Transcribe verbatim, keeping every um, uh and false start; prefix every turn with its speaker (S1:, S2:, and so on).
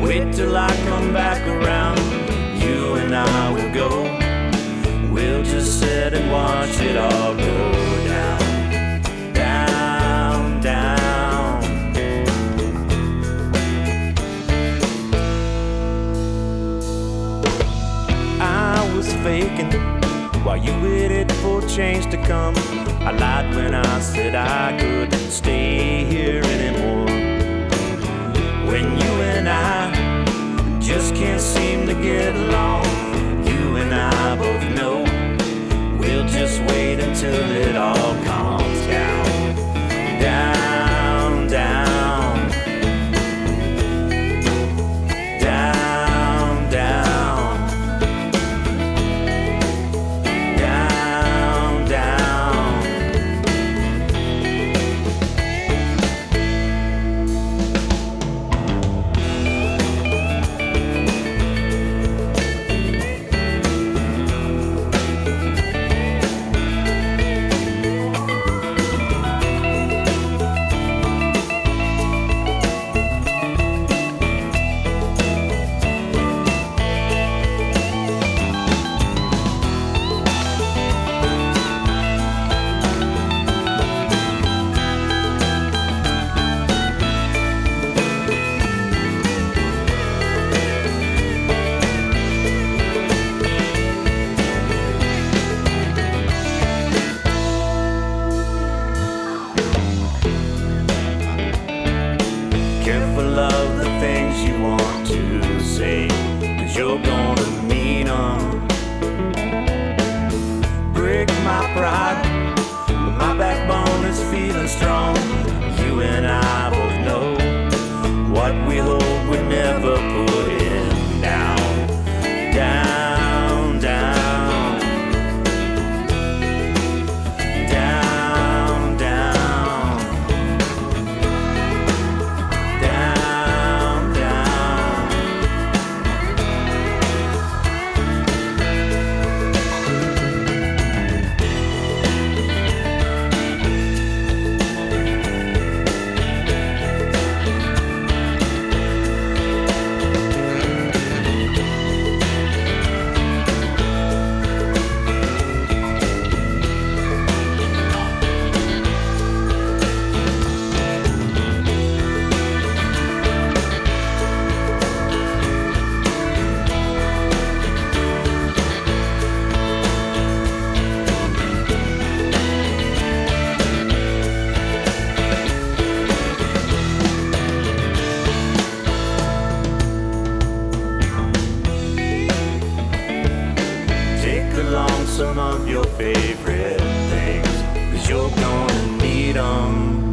S1: Wait till I come back around. You and I will go. We'll just sit and watch it all go down. Down, down. I was faking while you waited for change to come. I lied when I said I couldn't stay here anymore. When you and I just can't seem to get along, you and I both know we'll just wait until it all calms down. Down, down. Down, down. Down, down. Careful of the things you want to say, 'cause you're gonna mean 'em. Break my pride, but my backbone is feeling strong. You and I both know what we hold we never put in. Down, down, down. Down, down. Down, down. Take along some of your favorite things, 'cause you're gonna need 'em.